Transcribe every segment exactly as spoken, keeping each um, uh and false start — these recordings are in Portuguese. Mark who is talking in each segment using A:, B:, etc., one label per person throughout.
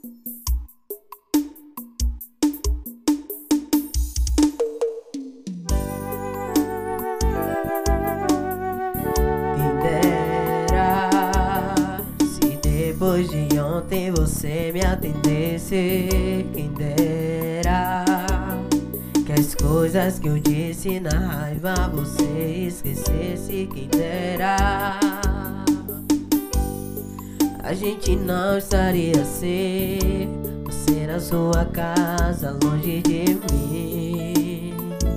A: Quem dera se depois de ontem você me atendesse. Quem dera que as coisas que eu disse na raiva você esquecesse. Quem dera a gente não estaria assim, você na sua casa longe de mim.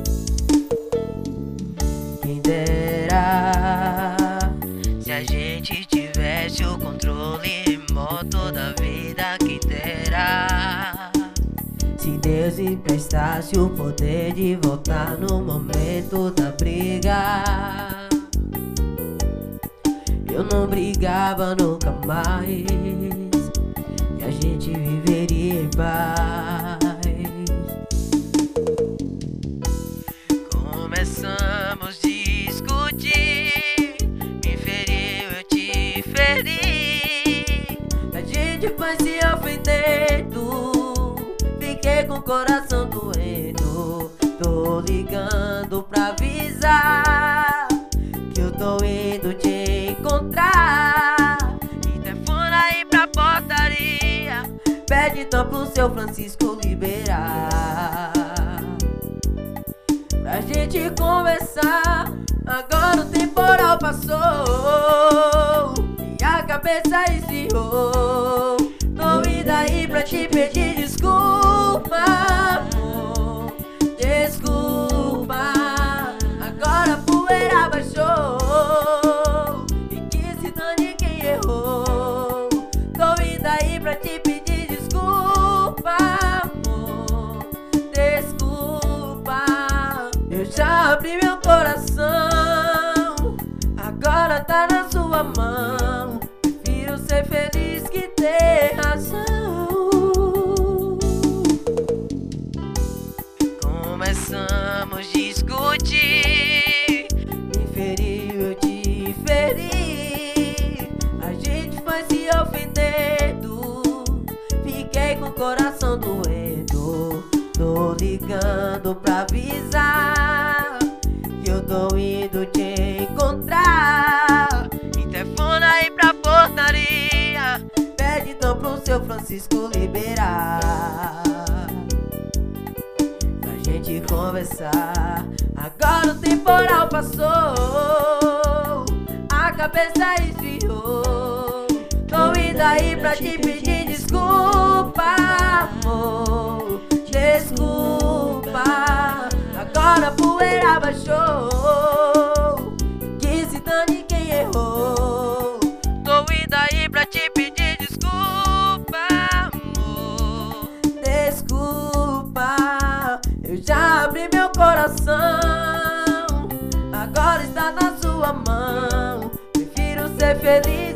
A: Quem dera se a gente tivesse o controle remoto da vida. Quem dera se Deus emprestasse o poder de voltar no momento da briga. Eu não brigava nunca mais e a gente viveria em paz. Começamos a discutir, me feriu, eu te feri. A gente foi se ofendendo, fiquei com o coração doendo. Tô ligando pra avisar que eu tô indo te encontrar. E telefona aí pra portaria, pede então pro seu Francisco liberar pra gente conversar. Agora o temporal passou e a cabeça esfriou. Tô indo aí pra te pedir desculpa, amor, desculpa. Agora a poeira baixou e que se dane quem errou. Tô indo aí pra te pedir desculpa, amor, desculpa. Eu já abri meu coração, agora tá na sua mão. Prefiro ser feliz que ter razão. Começamos a discutir, me feriu, eu te feri. A gente foi se ofendendo, fiquei com o coração doendo. Tô ligando pra avisar que eu tô indo te encontrar. Interfona aí pra portaria, pede então pro seu Francisco liberar pra gente conversar. Agora o temporal passou, a cabeça esfriou. Tô indo aí pra te pedir desculpa, amor, desculpa. Agora a poeira baixou, que se dane quem errou. Tô indo aí pra te pedir desculpa, amor, desculpa. Eu já abri meu coração, agora está na sua mão. Prefiro ser feliz